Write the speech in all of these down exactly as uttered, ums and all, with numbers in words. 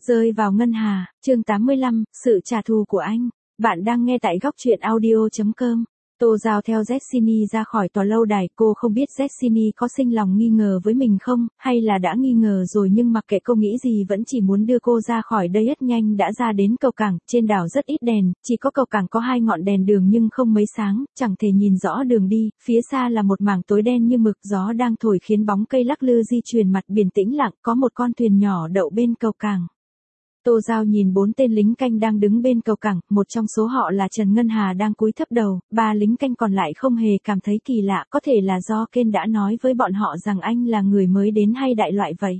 Rơi vào ngân hà, chương tám mươi lăm, sự trả thù của anh. Bạn đang nghe tại góc truyện audio chấm com. Tô Giao theo Jessiny ra khỏi tòa lâu đài, cô không biết Jessiny có sinh lòng nghi ngờ với mình không, hay là đã nghi ngờ rồi nhưng mặc kệ cô nghĩ gì vẫn chỉ muốn đưa cô ra khỏi đây rất nhanh. Đã ra đến cầu cảng, trên đảo rất ít đèn, chỉ có cầu cảng có hai ngọn đèn đường nhưng không mấy sáng, chẳng thể nhìn rõ đường đi, phía xa là một mảng tối đen như mực, gió đang thổi khiến bóng cây lắc lư di chuyển, mặt biển tĩnh lặng, có một con thuyền nhỏ đậu bên cầu cảng. Tô Giao nhìn bốn tên lính canh đang đứng bên cầu cảng, một trong số họ là Trần Ngân Hà đang cúi thấp đầu, ba lính canh còn lại không hề cảm thấy kỳ lạ, có thể là do Ken đã nói với bọn họ rằng anh là người mới đến hay đại loại vậy.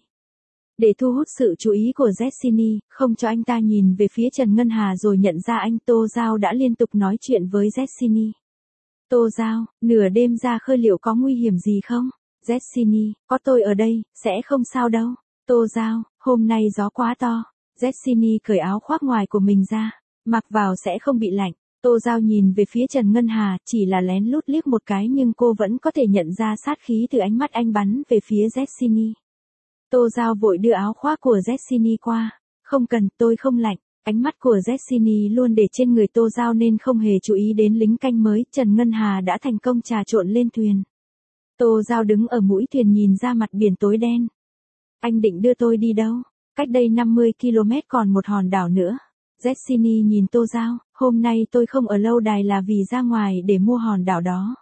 Để thu hút sự chú ý của Jessiny, không cho anh ta nhìn về phía Trần Ngân Hà rồi nhận ra anh, Tô Giao đã liên tục nói chuyện với Jessiny. Tô Giao, nửa đêm ra khơi liệu có nguy hiểm gì không? Jessiny, có tôi ở đây, sẽ không sao đâu. Tô Giao, hôm nay gió quá to. Jessiny cởi áo khoác ngoài của mình ra, mặc vào sẽ không bị lạnh. Tô Giao nhìn về phía Trần Ngân Hà, chỉ là lén lút liếc một cái nhưng cô vẫn có thể nhận ra sát khí từ ánh mắt anh bắn về phía Jessiny. Tô Giao vội đưa áo khoác của Jessiny qua. Không cần, tôi không lạnh. Ánh mắt của Jessiny luôn để trên người Tô Giao nên không hề chú ý đến lính canh mới. Trần Ngân Hà đã thành công trà trộn lên thuyền. Tô Giao đứng ở mũi thuyền nhìn ra mặt biển tối đen. Anh định đưa tôi đi đâu? Cách đây năm mươi ki lô mét còn một hòn đảo nữa. Jessiny nhìn Tô Giao, hôm nay tôi không ở lâu đài là vì ra ngoài để mua hòn đảo đó.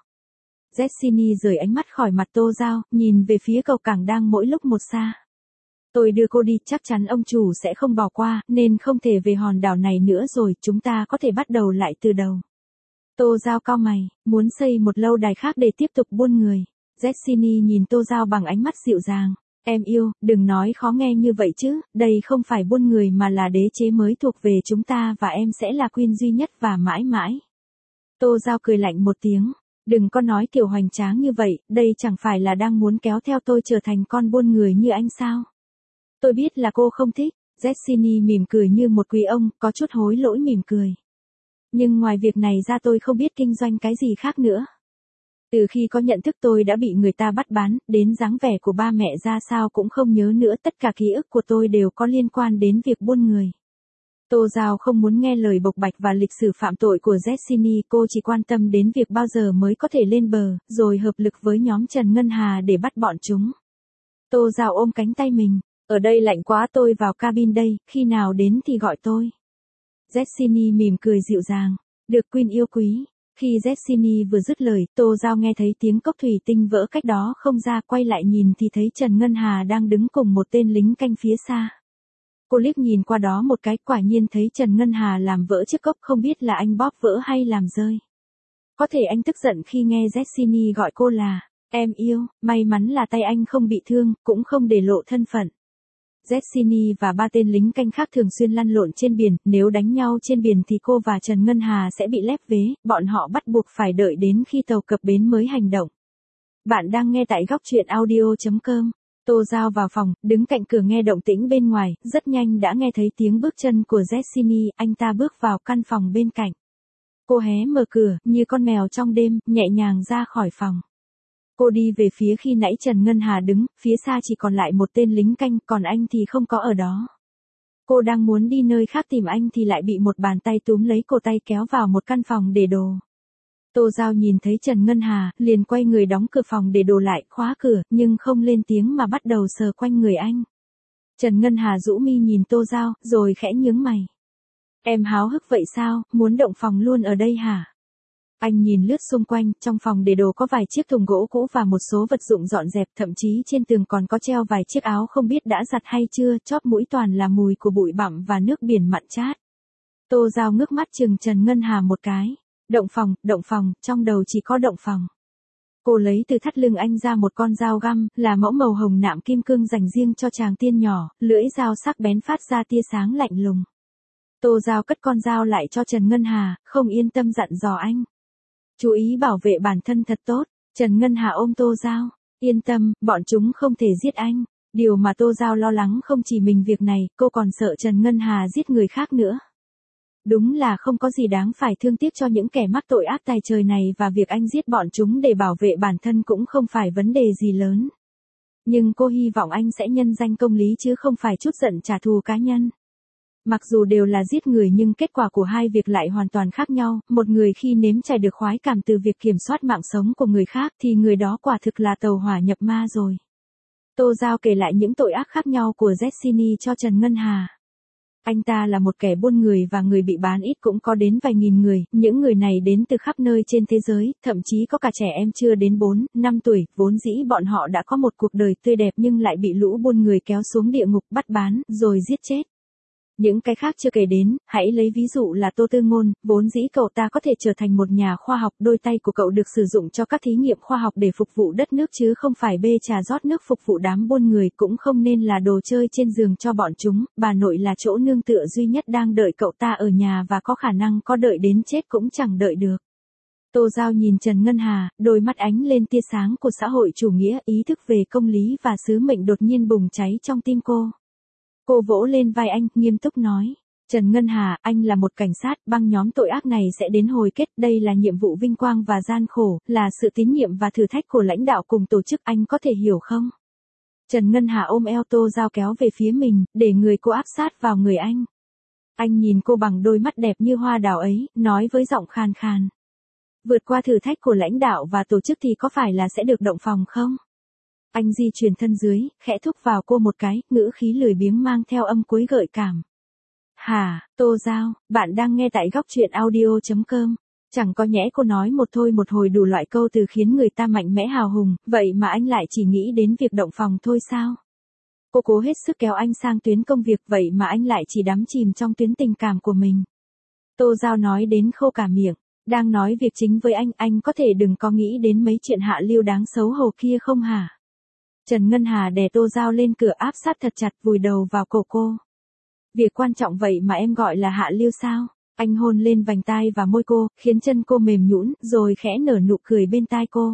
Jessiny rời ánh mắt khỏi mặt Tô Giao, nhìn về phía cầu cảng đang mỗi lúc một xa. Tôi đưa cô đi, chắc chắn ông chủ sẽ không bỏ qua, nên không thể về hòn đảo này nữa rồi, chúng ta có thể bắt đầu lại từ đầu. Tô Giao cau mày, muốn xây một lâu đài khác để tiếp tục buôn người. Jessiny nhìn Tô Giao bằng ánh mắt dịu dàng. Em yêu, đừng nói khó nghe như vậy chứ, đây không phải buôn người mà là đế chế mới thuộc về chúng ta và em sẽ là queen duy nhất và mãi mãi. Tô Giao cười lạnh một tiếng, đừng có nói kiểu hoành tráng như vậy, đây chẳng phải là đang muốn kéo theo tôi trở thành con buôn người như anh sao? Tôi biết là cô không thích. Jessiny mỉm cười như một quý ông, có chút hối lỗi mỉm cười. Nhưng ngoài việc này ra tôi không biết kinh doanh cái gì khác nữa. Từ khi có nhận thức tôi đã bị người ta bắt bán, đến dáng vẻ của ba mẹ ra sao cũng không nhớ nữa, tất cả ký ức của tôi đều có liên quan đến việc buôn người. Tô Giao không muốn nghe lời bộc bạch và lịch sử phạm tội của Jessiny, cô chỉ quan tâm đến việc bao giờ mới có thể lên bờ, rồi hợp lực với nhóm Trần Ngân Hà để bắt bọn chúng. Tô Giao ôm cánh tay mình, ở đây lạnh quá, tôi vào cabin đây, khi nào đến thì gọi tôi. Jessiny mỉm cười dịu dàng, được Queen yêu quý. Khi Jessiny vừa dứt lời, Tô Giao nghe thấy tiếng cốc thủy tinh vỡ cách đó không ra, quay lại nhìn thì thấy Trần Ngân Hà đang đứng cùng một tên lính canh phía xa. Cô liếc nhìn qua đó một cái, quả nhiên thấy Trần Ngân Hà làm vỡ chiếc cốc, không biết là anh bóp vỡ hay làm rơi. Có thể anh tức giận khi nghe Jessiny gọi cô là em yêu, may mắn là tay anh không bị thương, cũng không để lộ thân phận. Jessiny và ba tên lính canh khác thường xuyên lăn lộn trên biển, nếu đánh nhau trên biển thì cô và Trần Ngân Hà sẽ bị lép vế, bọn họ bắt buộc phải đợi đến khi tàu cập bến mới hành động. Bạn đang nghe tại góc truyện audio chấm com. Tô Giao vào phòng, đứng cạnh cửa nghe động tĩnh bên ngoài, rất nhanh đã nghe thấy tiếng bước chân của Jessiny, anh ta bước vào căn phòng bên cạnh. Cô hé mở cửa, như con mèo trong đêm, nhẹ nhàng ra khỏi phòng. Cô đi về phía khi nãy Trần Ngân Hà đứng, phía xa chỉ còn lại một tên lính canh, còn anh thì không có ở đó. Cô đang muốn đi nơi khác tìm anh thì lại bị một bàn tay túm lấy cổ tay kéo vào một căn phòng để đồ. Tô Giao nhìn thấy Trần Ngân Hà, liền quay người đóng cửa phòng để đồ lại, khóa cửa, nhưng không lên tiếng mà bắt đầu sờ quanh người anh. Trần Ngân Hà rũ mi nhìn Tô Giao, rồi khẽ nhướng mày. Em háo hức vậy sao, muốn động phòng luôn ở đây hả? Anh nhìn lướt xung quanh, trong phòng để đồ có vài chiếc thùng gỗ cũ và một số vật dụng dọn dẹp, thậm chí trên tường còn có treo vài chiếc áo không biết đã giặt hay chưa, chóp mũi toàn là mùi của bụi bặm và nước biển mặn chát. Tô Giao ngước mắt chừng Trần Ngân Hà một cái. Động phòng, động phòng, trong đầu chỉ có động phòng. Cô lấy từ thắt lưng anh ra một con dao găm, là mẫu màu hồng nạm kim cương dành riêng cho chàng tiên nhỏ, lưỡi dao sắc bén phát ra tia sáng lạnh lùng. Tô Giao cất con dao lại cho Trần Ngân Hà, không yên tâm dặn dò anh. Chú ý bảo vệ bản thân thật tốt. Trần Ngân Hà ôm Tô Giao. Yên tâm, bọn chúng không thể giết anh. Điều mà Tô Giao lo lắng không chỉ mình việc này, cô còn sợ Trần Ngân Hà giết người khác nữa. Đúng là không có gì đáng phải thương tiếc cho những kẻ mắc tội ác tài trời này, và việc anh giết bọn chúng để bảo vệ bản thân cũng không phải vấn đề gì lớn. Nhưng cô hy vọng anh sẽ nhân danh công lý chứ không phải chút giận trả thù cá nhân. Mặc dù đều là giết người nhưng kết quả của hai việc lại hoàn toàn khác nhau, một người khi nếm trải được khoái cảm từ việc kiểm soát mạng sống của người khác thì người đó quả thực là tàu hỏa nhập ma rồi. Tô Giao kể lại những tội ác khác nhau của Jessiny cho Trần Ngân Hà. Anh ta là một kẻ buôn người và người bị bán ít cũng có đến vài nghìn người, những người này đến từ khắp nơi trên thế giới, thậm chí có cả trẻ em chưa đến bốn, năm tuổi, vốn dĩ bọn họ đã có một cuộc đời tươi đẹp nhưng lại bị lũ buôn người kéo xuống địa ngục bắt bán, rồi giết chết. Những cái khác chưa kể đến, hãy lấy ví dụ là Tô Tư Ngôn, vốn dĩ cậu ta có thể trở thành một nhà khoa học, đôi tay của cậu được sử dụng cho các thí nghiệm khoa học để phục vụ đất nước chứ không phải bê trà rót nước phục vụ đám buôn người, cũng không nên là đồ chơi trên giường cho bọn chúng, bà nội là chỗ nương tựa duy nhất đang đợi cậu ta ở nhà và có khả năng có đợi đến chết cũng chẳng đợi được. Tô Giao nhìn Trần Ngân Hà, đôi mắt ánh lên tia sáng của xã hội chủ nghĩa, ý thức về công lý và sứ mệnh đột nhiên bùng cháy trong tim cô. Cô vỗ lên vai anh, nghiêm túc nói. Trần Ngân Hà, anh là một cảnh sát, băng nhóm tội ác này sẽ đến hồi kết, đây là nhiệm vụ vinh quang và gian khổ, là sự tín nhiệm và thử thách của lãnh đạo cùng tổ chức, anh có thể hiểu không? Trần Ngân Hà ôm eo Tô Giao kéo về phía mình, để người cô áp sát vào người anh. Anh nhìn cô bằng đôi mắt đẹp như hoa đào ấy, nói với giọng khàn khàn. Vượt qua thử thách của lãnh đạo và tổ chức thì có phải là sẽ được động phòng không? Anh di chuyển thân dưới, khẽ thúc vào cô một cái, ngữ khí lười biếng mang theo âm cuối gợi cảm. Hà, Tô Giao, bạn đang nghe tại góc truyện audio chấm com. Chẳng có nhẽ cô nói một thôi một hồi đủ loại câu từ khiến người ta mạnh mẽ hào hùng, vậy mà anh lại chỉ nghĩ đến việc động phòng thôi sao? Cô cố hết sức kéo anh sang tuyến công việc, vậy mà anh lại chỉ đắm chìm trong tuyến tình cảm của mình. Tô Giao nói đến khô cả miệng, đang nói việc chính với anh, anh có thể đừng có nghĩ đến mấy chuyện hạ lưu đáng xấu hổ kia không hả? Trần Ngân Hà đè Tô Giao lên cửa áp sát thật chặt vùi đầu vào cổ cô. Việc quan trọng vậy mà em gọi là hạ lưu sao? Anh hôn lên vành tai và môi cô, khiến chân cô mềm nhũn, rồi khẽ nở nụ cười bên tai cô.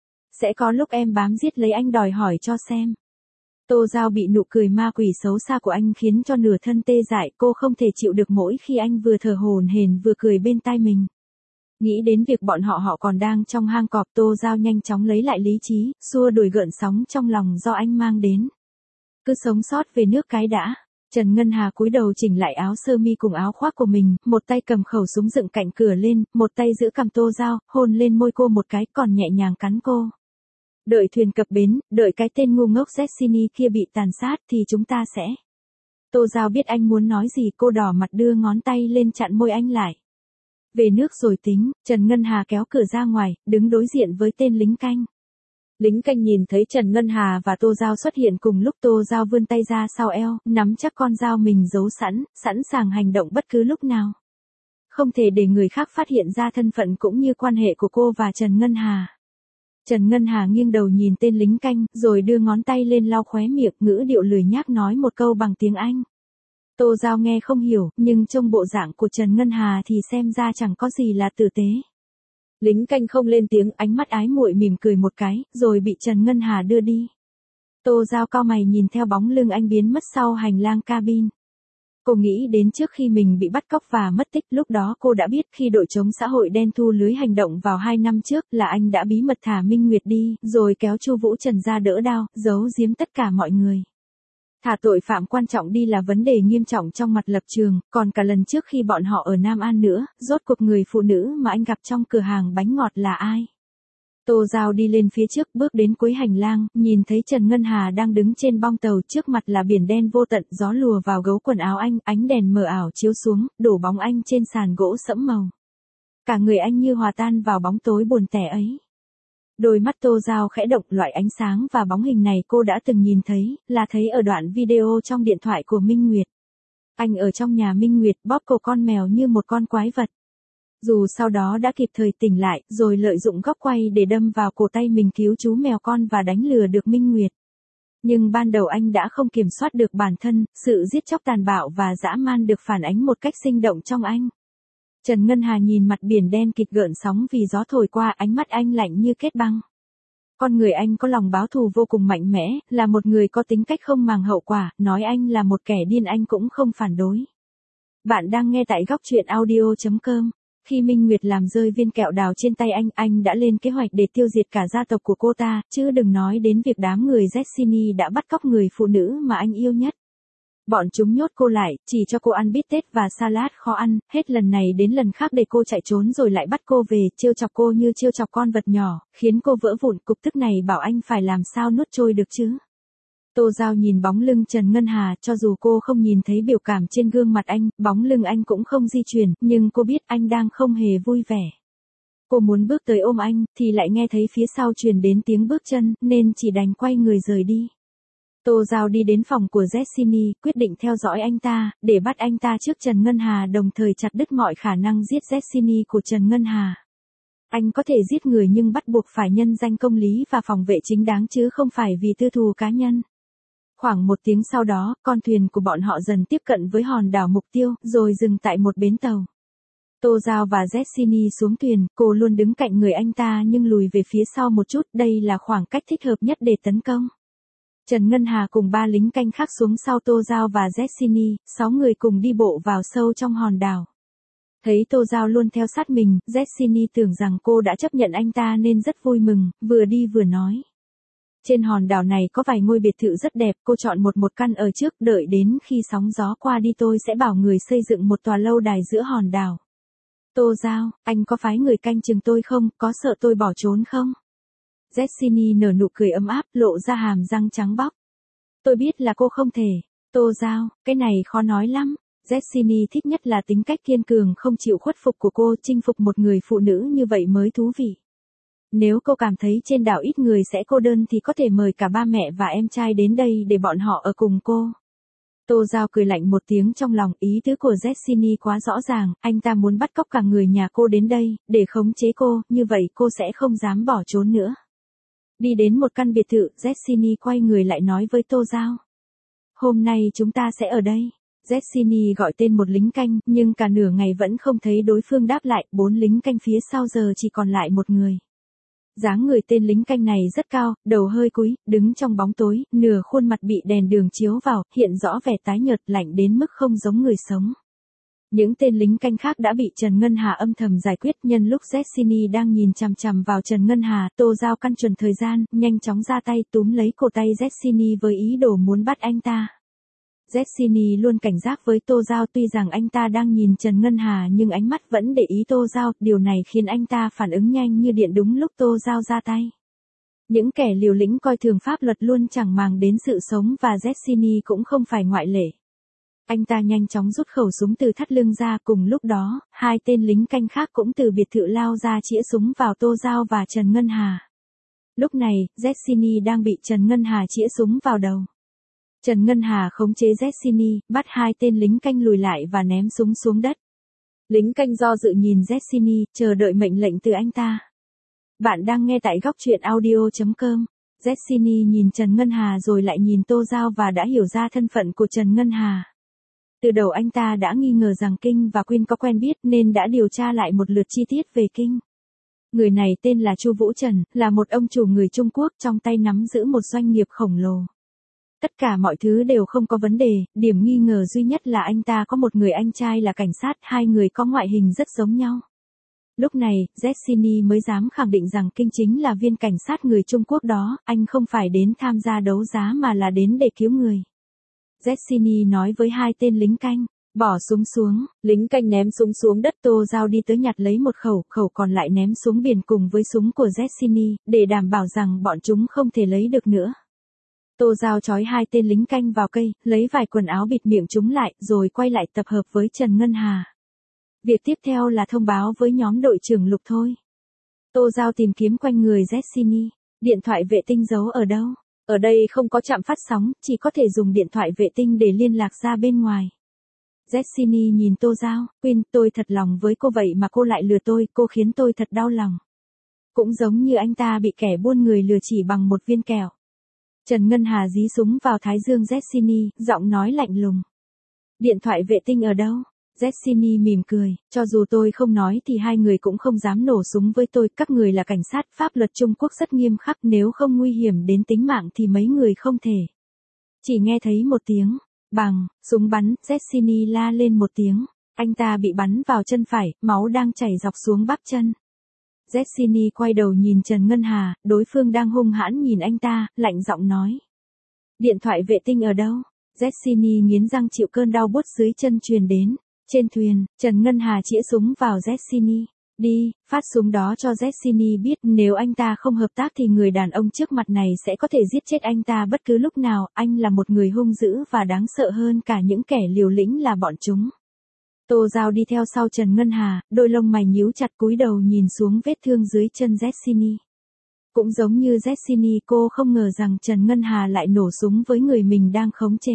Sẽ có lúc em bám giết lấy anh đòi hỏi cho xem. Tô Giao bị nụ cười ma quỷ xấu xa của anh khiến cho nửa thân tê dại, cô không thể chịu được mỗi khi anh vừa thở hổn hển vừa cười bên tai mình. Nghĩ đến việc bọn họ họ còn đang trong hang cọp, Tô Giao nhanh chóng lấy lại lý trí, xua đuổi gợn sóng trong lòng do anh mang đến. Cứ sống sót về nước cái đã. Trần Ngân Hà cúi đầu chỉnh lại áo sơ mi cùng áo khoác của mình, một tay cầm khẩu súng dựng cạnh cửa lên, một tay giữ cằm Tô Giao, hôn lên môi cô một cái, còn nhẹ nhàng cắn cô. Đợi thuyền cập bến, đợi cái tên ngu ngốc Jessiny kia bị tàn sát thì chúng ta sẽ. Tô Giao biết anh muốn nói gì, cô đỏ mặt đưa ngón tay lên chặn môi anh lại. Về nước rồi tính. Trần Ngân Hà kéo cửa ra ngoài, đứng đối diện với tên lính canh. Lính canh nhìn thấy Trần Ngân Hà và Tô Giao xuất hiện cùng lúc, Tô Giao vươn tay ra sau eo, nắm chắc con dao mình giấu sẵn, sẵn sàng hành động bất cứ lúc nào. Không thể để người khác phát hiện ra thân phận cũng như quan hệ của cô và Trần Ngân Hà. Trần Ngân Hà nghiêng đầu nhìn tên lính canh, rồi đưa ngón tay lên lau khóe miệng, ngữ điệu lười nhác nói một câu bằng tiếng Anh. Tô Giao nghe không hiểu, nhưng trông bộ dạng của Trần Ngân Hà thì xem ra chẳng có gì là tử tế. Lính canh không lên tiếng, ánh mắt ái muội mỉm cười một cái, rồi bị Trần Ngân Hà đưa đi. Tô Giao cau mày nhìn theo bóng lưng anh biến mất sau hành lang cabin. Cô nghĩ đến trước khi mình bị bắt cóc và mất tích, lúc đó cô đã biết khi đội chống xã hội đen thu lưới hành động vào hai năm trước là anh đã bí mật thả Minh Nguyệt đi, rồi kéo Chu Vũ Trần ra đỡ đao, giấu giếm tất cả mọi người. Thả tội phạm quan trọng đi là vấn đề nghiêm trọng trong mặt lập trường, còn cả lần trước khi bọn họ ở Nam An nữa, rốt cuộc người phụ nữ mà anh gặp trong cửa hàng bánh ngọt là ai? Tô Giao đi lên phía trước, bước đến cuối hành lang, nhìn thấy Trần Ngân Hà đang đứng trên bong tàu, trước mặt là biển đen vô tận, gió lùa vào gấu quần áo anh, ánh đèn mờ ảo chiếu xuống, đổ bóng anh trên sàn gỗ sẫm màu. Cả người anh như hòa tan vào bóng tối buồn tẻ ấy. Đôi mắt Tô Giao khẽ động, loại ánh sáng và bóng hình này cô đã từng nhìn thấy, là thấy ở đoạn video trong điện thoại của Minh Nguyệt. Anh ở trong nhà Minh Nguyệt bóp cổ con mèo như một con quái vật. Dù sau đó đã kịp thời tỉnh lại, rồi lợi dụng góc quay để đâm vào cổ tay mình cứu chú mèo con và đánh lừa được Minh Nguyệt. Nhưng ban đầu anh đã không kiểm soát được bản thân, sự giết chóc tàn bạo và dã man được phản ánh một cách sinh động trong anh. Trần Ngân Hà nhìn mặt biển đen kịt gợn sóng vì gió thổi qua, ánh mắt anh lạnh như kết băng. Con người anh có lòng báo thù vô cùng mạnh mẽ, là một người có tính cách không màng hậu quả, nói anh là một kẻ điên anh cũng không phản đối. Bạn đang nghe tại góc truyện audio chấm com. Khi Minh Nguyệt làm rơi viên kẹo đào trên tay anh, anh đã lên kế hoạch để tiêu diệt cả gia tộc của cô ta, chứ đừng nói đến việc đám người Jessiny đã bắt cóc người phụ nữ mà anh yêu nhất. Bọn chúng nhốt cô lại, chỉ cho cô ăn bít tết và salad kho ăn, hết lần này đến lần khác để cô chạy trốn rồi lại bắt cô về, trêu chọc cô như trêu chọc con vật nhỏ, khiến cô vỡ vụn. Cục tức này bảo anh phải làm sao nuốt trôi được chứ. Tô Giao nhìn bóng lưng Trần Ngân Hà, cho dù cô không nhìn thấy biểu cảm trên gương mặt anh, bóng lưng anh cũng không di chuyển, nhưng cô biết anh đang không hề vui vẻ. Cô muốn bước tới ôm anh, thì lại nghe thấy phía sau truyền đến tiếng bước chân, nên chỉ đành quay người rời đi. Tô Giao đi đến phòng của Jessiny, quyết định theo dõi anh ta, để bắt anh ta trước Trần Ngân Hà, đồng thời chặt đứt mọi khả năng giết Jessiny của Trần Ngân Hà. Anh có thể giết người nhưng bắt buộc phải nhân danh công lý và phòng vệ chính đáng chứ không phải vì tư thù cá nhân. Khoảng một tiếng sau đó, con thuyền của bọn họ dần tiếp cận với hòn đảo mục tiêu, rồi dừng tại một bến tàu. Tô Giao và Jessiny xuống thuyền, cô luôn đứng cạnh người anh ta nhưng lùi về phía sau một chút, đây là khoảng cách thích hợp nhất để tấn công. Trần Ngân Hà cùng ba lính canh khác xuống sau Tô Giao và Jessiny, sáu người cùng đi bộ vào sâu trong hòn đảo. Thấy Tô Giao luôn theo sát mình, Jessiny tưởng rằng cô đã chấp nhận anh ta nên rất vui mừng, vừa đi vừa nói. Trên hòn đảo này có vài ngôi biệt thự rất đẹp, cô chọn một một căn ở trước, đợi đến khi sóng gió qua đi tôi sẽ bảo người xây dựng một tòa lâu đài giữa hòn đảo. Tô Giao, anh có phái người canh chừng tôi không, có sợ tôi bỏ trốn không? Jessiny nở nụ cười ấm áp, lộ ra hàm răng trắng bóc. Tôi biết là cô không thể. Tô Giao, cái này khó nói lắm. Jessiny thích nhất là tính cách kiên cường không chịu khuất phục của cô, chinh phục một người phụ nữ như vậy mới thú vị. Nếu cô cảm thấy trên đảo ít người sẽ cô đơn thì có thể mời cả ba mẹ và em trai đến đây để bọn họ ở cùng cô. Tô Giao cười lạnh một tiếng trong lòng, ý tứ của Jessiny quá rõ ràng, anh ta muốn bắt cóc cả người nhà cô đến đây, để khống chế cô, như vậy cô sẽ không dám bỏ trốn nữa. Đi đến một căn biệt thự, Jessiny quay người lại nói với Tô Giao. Hôm nay chúng ta sẽ ở đây. Jessiny gọi tên một lính canh, nhưng cả nửa ngày vẫn không thấy đối phương đáp lại, bốn lính canh phía sau giờ chỉ còn lại một người. Dáng người tên lính canh này rất cao, đầu hơi cúi, đứng trong bóng tối, nửa khuôn mặt bị đèn đường chiếu vào, hiện rõ vẻ tái nhợt lạnh đến mức không giống người sống. Những tên lính canh khác đã bị Trần Ngân Hà âm thầm giải quyết. Nhân lúc Jessiny đang nhìn chằm chằm vào Trần Ngân Hà, Tô Giao căn chuẩn thời gian, nhanh chóng ra tay túm lấy cổ tay Jessiny với ý đồ muốn bắt anh ta. Jessiny luôn cảnh giác với Tô Giao, tuy rằng anh ta đang nhìn Trần Ngân Hà nhưng ánh mắt vẫn để ý Tô Giao, điều này khiến anh ta phản ứng nhanh như điện đúng lúc Tô Giao ra tay. Những kẻ liều lĩnh coi thường pháp luật luôn chẳng màng đến sự sống và Jessiny cũng không phải ngoại lệ. Anh ta nhanh chóng rút khẩu súng từ thắt lưng ra, cùng lúc đó, hai tên lính canh khác cũng từ biệt thự lao ra chĩa súng vào Tô Giao và Trần Ngân Hà. Lúc này, Jessiny đang bị Trần Ngân Hà chĩa súng vào đầu. Trần Ngân Hà khống chế Jessiny, bắt hai tên lính canh lùi lại và ném súng xuống đất. Lính canh do dự nhìn Jessiny, chờ đợi mệnh lệnh từ anh ta. Bạn đang nghe tại góc truyện audio chấm com. Jessiny nhìn Trần Ngân Hà rồi lại nhìn Tô Giao và đã hiểu ra thân phận của Trần Ngân Hà. Từ đầu anh ta đã nghi ngờ rằng Kinh và Quyên có quen biết nên đã điều tra lại một lượt chi tiết về Kinh. Người này tên là Chu Vũ Trần, là một ông chủ người Trung Quốc, trong tay nắm giữ một doanh nghiệp khổng lồ. Tất cả mọi thứ đều không có vấn đề, điểm nghi ngờ duy nhất là anh ta có một người anh trai là cảnh sát, hai người có ngoại hình rất giống nhau. Lúc này, Jessiny mới dám khẳng định rằng Kinh chính là viên cảnh sát người Trung Quốc đó, anh không phải đến tham gia đấu giá mà là đến để cứu người. Jessiny nói với hai tên lính canh, bỏ súng xuống, lính canh ném súng xuống đất. Tô Giao đi tới nhặt lấy một khẩu, khẩu còn lại ném xuống biển cùng với súng của Jessiny, để đảm bảo rằng bọn chúng không thể lấy được nữa. Tô Giao trói hai tên lính canh vào cây, lấy vài quần áo bịt miệng chúng lại, rồi quay lại tập hợp với Trần Ngân Hà. Việc tiếp theo là thông báo với nhóm đội trưởng Lục thôi. Tô Giao tìm kiếm quanh người Jessiny, điện thoại vệ tinh giấu ở đâu? Ở đây không có trạm phát sóng, chỉ có thể dùng điện thoại vệ tinh để liên lạc ra bên ngoài. Jessiny nhìn Tô Giao, Quyên, tôi thật lòng với cô vậy mà cô lại lừa tôi, cô khiến tôi thật đau lòng. Cũng giống như anh ta bị kẻ buôn người lừa chỉ bằng một viên kẹo. Trần Ngân Hà dí súng vào thái dương Jessiny, giọng nói lạnh lùng. Điện thoại vệ tinh ở đâu? Jessiny mỉm cười, cho dù tôi không nói thì hai người cũng không dám nổ súng với tôi, các người là cảnh sát, pháp luật Trung Quốc rất nghiêm khắc, nếu không nguy hiểm đến tính mạng thì mấy người không thể. Chỉ nghe thấy một tiếng, bằng, súng bắn, Jessiny la lên một tiếng, anh ta bị bắn vào chân phải, máu đang chảy dọc xuống bắp chân. Jessiny quay đầu nhìn Trần Ngân Hà, đối phương đang hung hãn nhìn anh ta, lạnh giọng nói. Điện thoại vệ tinh ở đâu? Jessiny nghiến răng chịu cơn đau buốt dưới chân truyền đến. Trên thuyền, Trần Ngân Hà chĩa súng vào Jessiny. Đi, phát súng đó cho Jessiny biết nếu anh ta không hợp tác thì người đàn ông trước mặt này sẽ có thể giết chết anh ta bất cứ lúc nào. Anh là một người hung dữ và đáng sợ hơn cả những kẻ liều lĩnh là bọn chúng. Tô Giao đi theo sau Trần Ngân Hà, đôi lông mày nhíu chặt cúi đầu nhìn xuống vết thương dưới chân Jessiny. Cũng giống như Jessiny, cô không ngờ rằng Trần Ngân Hà lại nổ súng với người mình đang khống chế.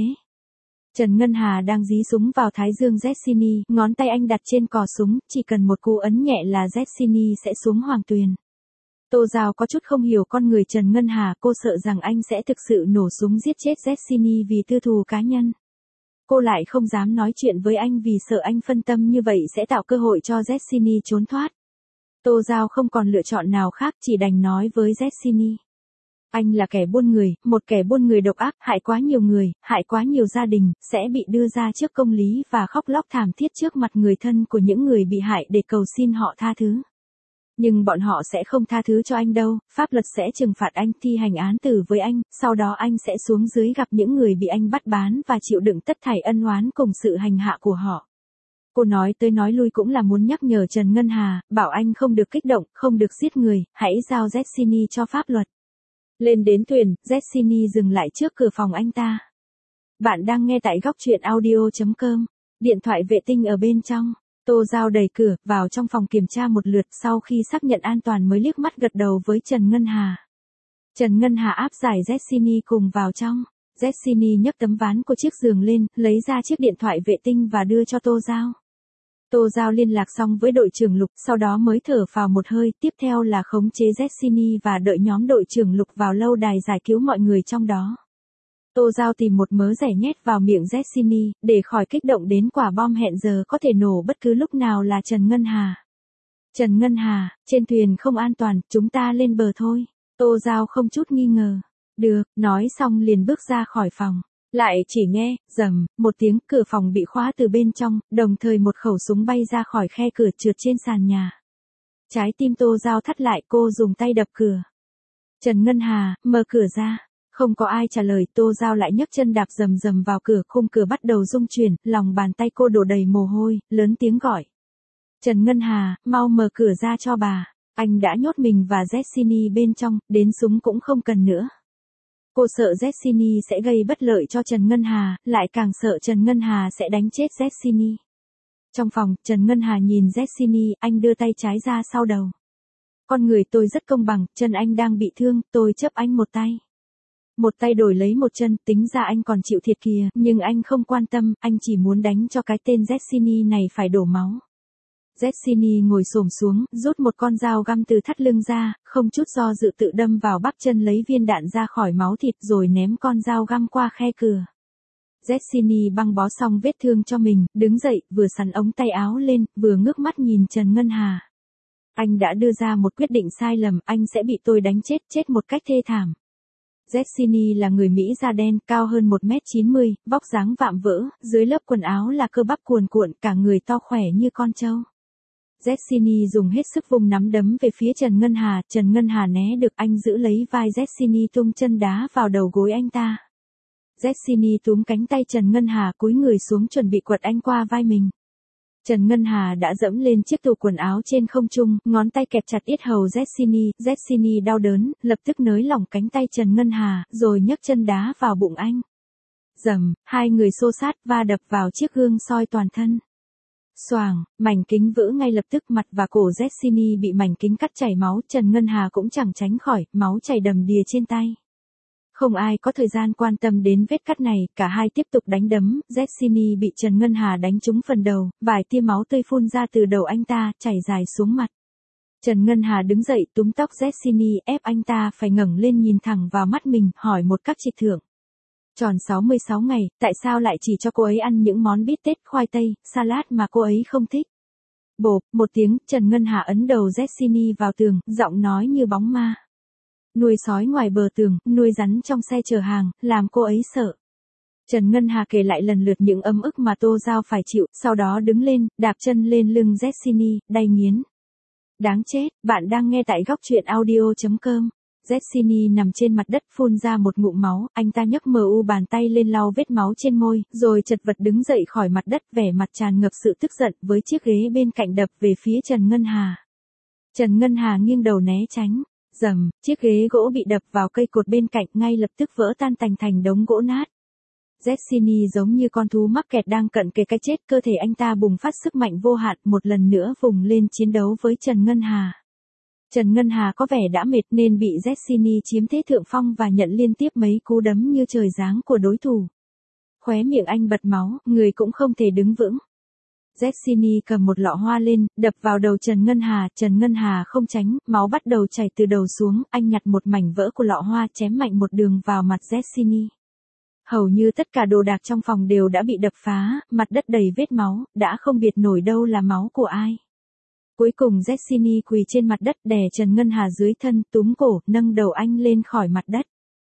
Trần Ngân Hà đang dí súng vào thái dương Jessiny, ngón tay anh đặt trên cò súng, chỉ cần một cú ấn nhẹ là Jessiny sẽ xuống hoàng tuyền. Tô Giao có chút không hiểu con người Trần Ngân Hà, cô sợ rằng anh sẽ thực sự nổ súng giết chết Jessiny vì tư thù cá nhân. Cô lại không dám nói chuyện với anh vì sợ anh phân tâm như vậy sẽ tạo cơ hội cho Jessiny trốn thoát. Tô Giao không còn lựa chọn nào khác, chỉ đành nói với Jessiny. Anh là kẻ buôn người, một kẻ buôn người độc ác, hại quá nhiều người, hại quá nhiều gia đình, sẽ bị đưa ra trước công lý và khóc lóc thảm thiết trước mặt người thân của những người bị hại để cầu xin họ tha thứ. Nhưng bọn họ sẽ không tha thứ cho anh đâu, pháp luật sẽ trừng phạt anh, thi hành án tử với anh, sau đó anh sẽ xuống dưới gặp những người bị anh bắt bán và chịu đựng tất thảy ân oán cùng sự hành hạ của họ. Cô nói tới nói lui cũng là muốn nhắc nhở Trần Ngân Hà, bảo anh không được kích động, không được giết người, hãy giao Jessiny cho pháp luật. Lên đến thuyền, Jessiny dừng lại trước cửa phòng anh ta. Bạn đang nghe tại góc truyện audio chấm com. Điện thoại vệ tinh ở bên trong. Tô Giao đẩy cửa, vào trong phòng kiểm tra một lượt, sau khi xác nhận an toàn mới liếc mắt gật đầu với Trần Ngân Hà. Trần Ngân Hà áp giải Jessiny cùng vào trong. Jessiny nhấc tấm ván của chiếc giường lên, lấy ra chiếc điện thoại vệ tinh và đưa cho Tô Giao. Tô Giao liên lạc xong với đội trưởng Lục, sau đó mới thở phào một hơi, tiếp theo là khống chế Jessiny và đợi nhóm đội trưởng Lục vào lâu đài giải cứu mọi người trong đó. Tô Giao tìm một mớ rẻ nhét vào miệng Jessiny, để khỏi kích động đến quả bom hẹn giờ có thể nổ bất cứ lúc nào là Trần Ngân Hà. Trần Ngân Hà, trên thuyền không an toàn, chúng ta lên bờ thôi. Tô Giao không chút nghi ngờ. Được, nói xong liền bước ra khỏi phòng. Lại chỉ nghe, rầm, một tiếng, cửa phòng bị khóa từ bên trong, đồng thời một khẩu súng bay ra khỏi khe cửa trượt trên sàn nhà. Trái tim Tô Giao thắt lại, cô dùng tay đập cửa. Trần Ngân Hà, mở cửa ra. Không có ai trả lời, Tô Giao lại nhấc chân đạp rầm rầm vào cửa, khung cửa bắt đầu rung chuyển, lòng bàn tay cô đổ đầy mồ hôi, lớn tiếng gọi. Trần Ngân Hà, mau mở cửa ra cho bà. Anh đã nhốt mình và Jessiny bên trong, đến súng cũng không cần nữa. Cô sợ Jessiny sẽ gây bất lợi cho Trần Ngân Hà, lại càng sợ Trần Ngân Hà sẽ đánh chết Jessiny. Trong phòng, Trần Ngân Hà nhìn Jessiny, anh đưa tay trái ra sau đầu. Con người tôi rất công bằng, chân anh đang bị thương, tôi chấp anh một tay. Một tay đổi lấy một chân, tính ra anh còn chịu thiệt kìa, nhưng anh không quan tâm, anh chỉ muốn đánh cho cái tên Jessiny này phải đổ máu. Jessiny ngồi xổm xuống, rút một con dao găm từ thắt lưng ra, không chút do dự tự đâm vào bắp chân lấy viên đạn ra khỏi máu thịt rồi ném con dao găm qua khe cửa. Jessiny băng bó xong vết thương cho mình, đứng dậy, vừa sắn ống tay áo lên, vừa ngước mắt nhìn Trần Ngân Hà. Anh đã đưa ra một quyết định sai lầm, anh sẽ bị tôi đánh chết, chết một cách thê thảm. Jessiny là người Mỹ da đen, cao hơn một mét chín mươi, vóc dáng vạm vỡ, dưới lớp quần áo là cơ bắp cuồn cuộn, cả người to khỏe như con trâu. Jessiny dùng hết sức vùng nắm đấm về phía Trần Ngân Hà, Trần Ngân Hà né được, anh giữ lấy vai Jessiny tung chân đá vào đầu gối anh ta. Jessiny túm cánh tay Trần Ngân Hà cúi người xuống chuẩn bị quật anh qua vai mình. Trần Ngân Hà đã dẫm lên chiếc tủ quần áo trên không trung, ngón tay kẹp chặt yết hầu Jessiny, Jessiny đau đớn, lập tức nới lỏng cánh tay Trần Ngân Hà, rồi nhấc chân đá vào bụng anh. Rầm, hai người xô sát va đập vào chiếc gương soi toàn thân. Xoàng, mảnh kính vỡ ngay lập tức, mặt và cổ Jessiny bị mảnh kính cắt chảy máu, Trần Ngân Hà cũng chẳng tránh khỏi, máu chảy đầm đìa trên tay. Không ai có thời gian quan tâm đến vết cắt này, cả hai tiếp tục đánh đấm, Jessiny bị Trần Ngân Hà đánh trúng phần đầu, vài tia máu tươi phun ra từ đầu anh ta, chảy dài xuống mặt. Trần Ngân Hà đứng dậy túm tóc Jessiny, ép anh ta phải ngẩng lên nhìn thẳng vào mắt mình, hỏi một cách trịch thượng. Tròn sáu mươi sáu ngày, tại sao lại chỉ cho cô ấy ăn những món bít tết, khoai tây, salad mà cô ấy không thích? Bộp, một tiếng, Trần Ngân Hà ấn đầu Jessiny vào tường, giọng nói như bóng ma. Nuôi sói ngoài bờ tường, nuôi rắn trong xe chở hàng, làm cô ấy sợ. Trần Ngân Hà kể lại lần lượt những ấm ức mà Tô Giao phải chịu, sau đó đứng lên, đạp chân lên lưng Jessiny, đay nghiến. Đáng chết, bạn đang nghe tại góc truyện audio chấm com. Jessiny nằm trên mặt đất phun ra một ngụm máu, anh ta nhấc mờ u bàn tay lên lau vết máu trên môi, rồi chật vật đứng dậy khỏi mặt đất vẻ mặt tràn ngập sự tức giận với chiếc ghế bên cạnh đập về phía Trần Ngân Hà. Trần Ngân Hà nghiêng đầu né tránh, rầm, chiếc ghế gỗ bị đập vào cây cột bên cạnh ngay lập tức vỡ tan tành thành đống gỗ nát. Jessiny giống như con thú mắc kẹt đang cận kề cái chết, cơ thể anh ta bùng phát sức mạnh vô hạn, một lần nữa vùng lên chiến đấu với Trần Ngân Hà. Trần Ngân Hà có vẻ đã mệt nên bị Jessiny chiếm thế thượng phong và nhận liên tiếp mấy cú đấm như trời giáng của đối thủ. Khóe miệng anh bật máu, người cũng không thể đứng vững. Jessiny cầm một lọ hoa lên, đập vào đầu Trần Ngân Hà, Trần Ngân Hà không tránh, máu bắt đầu chảy từ đầu xuống, anh nhặt một mảnh vỡ của lọ hoa chém mạnh một đường vào mặt Jessiny. Hầu như tất cả đồ đạc trong phòng đều đã bị đập phá, mặt đất đầy vết máu, đã không biệt nổi đâu là máu của ai. Cuối cùng Jessiny quỳ trên mặt đất đè Trần Ngân Hà dưới thân, túm cổ, nâng đầu anh lên khỏi mặt đất.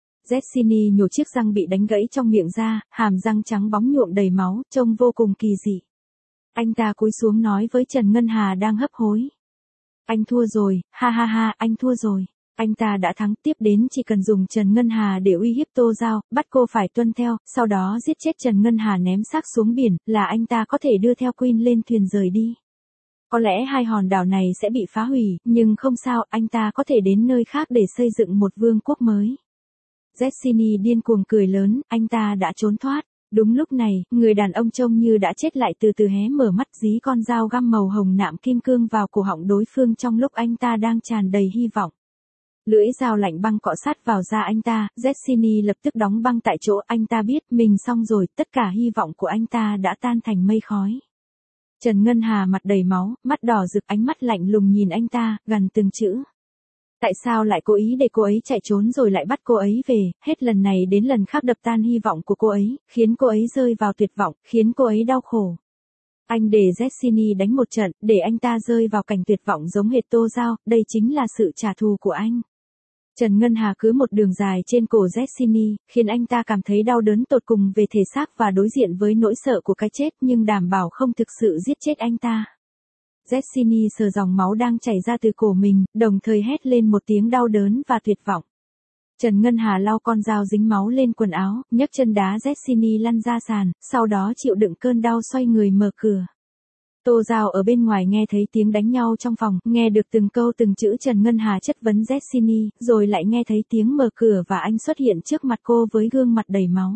Jessiny nhổ chiếc răng bị đánh gãy trong miệng ra, hàm răng trắng bóng nhuộm đầy máu, trông vô cùng kỳ dị. Anh ta cúi xuống nói với Trần Ngân Hà đang hấp hối. Anh thua rồi, ha ha ha, anh thua rồi. Anh ta đã thắng, tiếp đến chỉ cần dùng Trần Ngân Hà để uy hiếp Tô Giao, bắt cô phải tuân theo, sau đó giết chết Trần Ngân Hà ném xác xuống biển, là anh ta có thể đưa theo Queen lên thuyền rời đi. Có lẽ hai hòn đảo này sẽ bị phá hủy, nhưng không sao, anh ta có thể đến nơi khác để xây dựng một vương quốc mới. Jessiny điên cuồng cười lớn, anh ta đã trốn thoát. Đúng lúc này, người đàn ông trông như đã chết lại từ từ hé mở mắt dí con dao găm màu hồng nạm kim cương vào cổ họng đối phương trong lúc anh ta đang tràn đầy hy vọng. Lưỡi dao lạnh băng cọ sát vào da anh ta, Jessiny lập tức đóng băng tại chỗ, anh ta biết mình xong rồi, tất cả hy vọng của anh ta đã tan thành mây khói. Trần Ngân Hà mặt đầy máu, mắt đỏ rực, ánh mắt lạnh lùng nhìn anh ta, gần từng chữ. Tại sao lại cố ý để cô ấy chạy trốn rồi lại bắt cô ấy về, hết lần này đến lần khác đập tan hy vọng của cô ấy, khiến cô ấy rơi vào tuyệt vọng, khiến cô ấy đau khổ. Anh để Jessiny đánh một trận, để anh ta rơi vào cảnh tuyệt vọng giống hệt Tô Giao, đây chính là sự trả thù của anh. Trần Ngân Hà cứ một đường dài trên cổ Jessiny, khiến anh ta cảm thấy đau đớn tột cùng về thể xác và đối diện với nỗi sợ của cái chết nhưng đảm bảo không thực sự giết chết anh ta. Jessiny sờ dòng máu đang chảy ra từ cổ mình, đồng thời hét lên một tiếng đau đớn và tuyệt vọng. Trần Ngân Hà lau con dao dính máu lên quần áo, nhấc chân đá Jessiny lăn ra sàn, sau đó chịu đựng cơn đau xoay người mở cửa. Tô Giao ở bên ngoài nghe thấy tiếng đánh nhau trong phòng, nghe được từng câu từng chữ Trần Ngân Hà chất vấn Jessiny, rồi lại nghe thấy tiếng mở cửa và anh xuất hiện trước mặt cô với gương mặt đầy máu.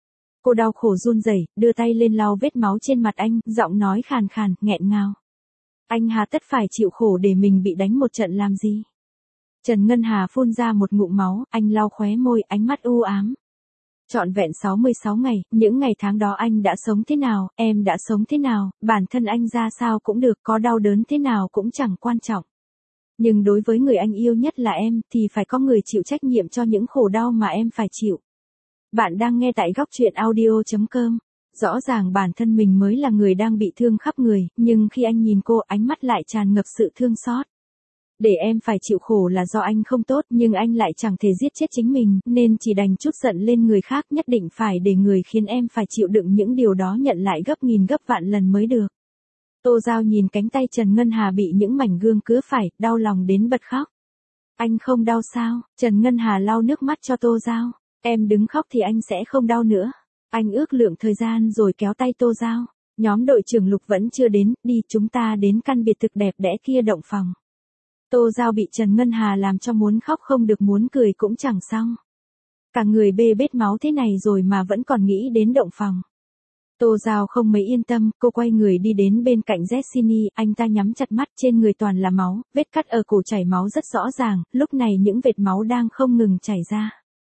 Cô đau khổ run rẩy, đưa tay lên lau vết máu trên mặt anh, giọng nói khàn khàn, nghẹn ngào. Anh hà tất phải chịu khổ để mình bị đánh một trận làm gì? Trần Ngân Hà phun ra một ngụm máu, anh lau khóe môi, ánh mắt u ám. Trọn vẹn sáu mươi sáu ngày, những ngày tháng đó anh đã sống thế nào, em đã sống thế nào, bản thân anh ra sao cũng được, có đau đớn thế nào cũng chẳng quan trọng. Nhưng đối với người anh yêu nhất là em, thì phải có người chịu trách nhiệm cho những khổ đau mà em phải chịu. Bạn đang nghe tại góc truyện audio chấm com. Rõ ràng bản thân mình mới là người đang bị thương khắp người, nhưng khi anh nhìn cô, ánh mắt lại tràn ngập sự thương xót. Để em phải chịu khổ là do anh không tốt, nhưng anh lại chẳng thể giết chết chính mình, nên chỉ đành trút giận lên người khác, nhất định phải để người khiến em phải chịu đựng những điều đó nhận lại gấp nghìn gấp vạn lần mới được. Tô Giao nhìn cánh tay Trần Ngân Hà bị những mảnh gương cứa phải, đau lòng đến bật khóc. Anh không đau sao? Trần Ngân Hà lau nước mắt cho Tô Giao. Em đứng khóc thì anh sẽ không đau nữa. Anh ước lượng thời gian rồi kéo tay Tô Giao. Nhóm đội trưởng Lục vẫn chưa đến, đi chúng ta đến căn biệt thự đẹp đẽ kia động phòng. Tô Giao bị Trần Ngân Hà làm cho muốn khóc không được muốn cười cũng chẳng xong. Cả người bê bết máu thế này rồi mà vẫn còn nghĩ đến động phòng. Tô Giao không mấy yên tâm, cô quay người đi đến bên cạnh Jessiny, anh ta nhắm chặt mắt, trên người toàn là máu, vết cắt ở cổ chảy máu rất rõ ràng, lúc này những vệt máu đang không ngừng chảy ra.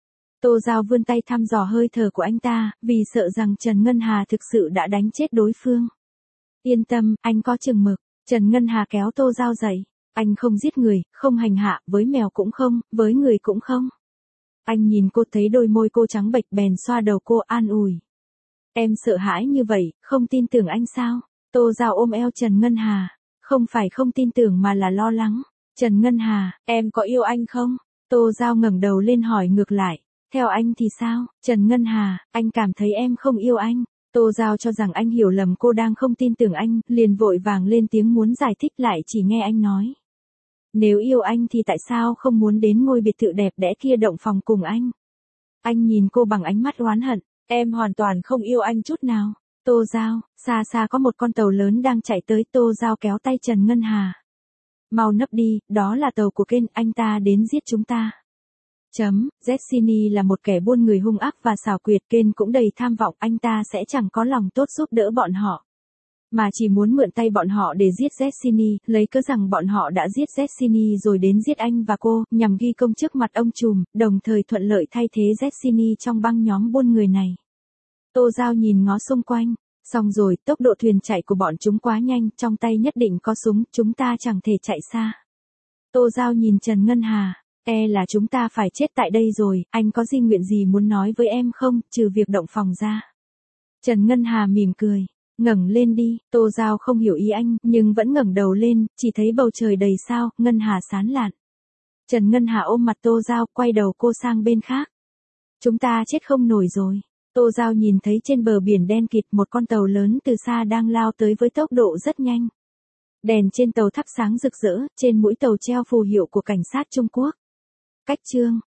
Tô Giao vươn tay thăm dò hơi thở của anh ta, vì sợ rằng Trần Ngân Hà thực sự đã đánh chết đối phương. Yên tâm, anh có chừng mực. Trần Ngân Hà kéo Tô Giao dậy. Anh không giết người, không hành hạ, với mèo cũng không, với người cũng không. Anh nhìn cô thấy đôi môi cô trắng bệch bèn xoa đầu cô an ủi. Em sợ hãi như vậy, không tin tưởng anh sao? Tô Giao ôm eo Trần Ngân Hà. Không phải không tin tưởng mà là lo lắng. Trần Ngân Hà, em có yêu anh không? Tô Giao ngẩng đầu lên hỏi ngược lại. Theo anh thì sao? Trần Ngân Hà, anh cảm thấy em không yêu anh. Tô Giao cho rằng anh hiểu lầm cô đang không tin tưởng anh, liền vội vàng lên tiếng muốn giải thích lại chỉ nghe anh nói. Nếu yêu anh thì tại sao không muốn đến ngôi biệt thự đẹp đẽ kia động phòng cùng anh? Anh nhìn cô bằng ánh mắt oán hận. Em hoàn toàn không yêu anh chút nào. Tô Giao, xa xa có một con tàu lớn đang chạy tới. Tô Giao kéo tay Trần Ngân Hà. Mau nấp đi, đó là tàu của Ken, anh ta đến giết chúng ta. Chấm, Jessini là một kẻ buôn người hung ác và xảo quyệt, Ken cũng đầy tham vọng, anh ta sẽ chẳng có lòng tốt giúp đỡ bọn họ, mà chỉ muốn mượn tay bọn họ để giết Jessini, lấy cớ rằng bọn họ đã giết Jessini rồi đến giết anh và cô, nhằm ghi công trước mặt ông trùm, đồng thời thuận lợi thay thế Jessini trong băng nhóm buôn người này. Tô Giao nhìn ngó xung quanh, xong rồi, tốc độ thuyền chạy của bọn chúng quá nhanh, trong tay nhất định có súng, chúng ta chẳng thể chạy xa. Tô Giao nhìn Trần Ngân Hà, e là chúng ta phải chết tại đây rồi, anh có gì nguyện gì muốn nói với em không, trừ việc động phòng ra. Trần Ngân Hà mỉm cười. Ngẩng lên đi, Tô Giao không hiểu ý anh, nhưng vẫn ngẩng đầu lên, chỉ thấy bầu trời đầy sao, Ngân Hà sán lạn. Trần Ngân Hà ôm mặt Tô Giao, quay đầu cô sang bên khác. Chúng ta chết không nổi rồi. Tô Giao nhìn thấy trên bờ biển đen kịt một con tàu lớn từ xa đang lao tới với tốc độ rất nhanh. Đèn trên tàu thắp sáng rực rỡ, trên mũi tàu treo phù hiệu của cảnh sát Trung Quốc. Cách chương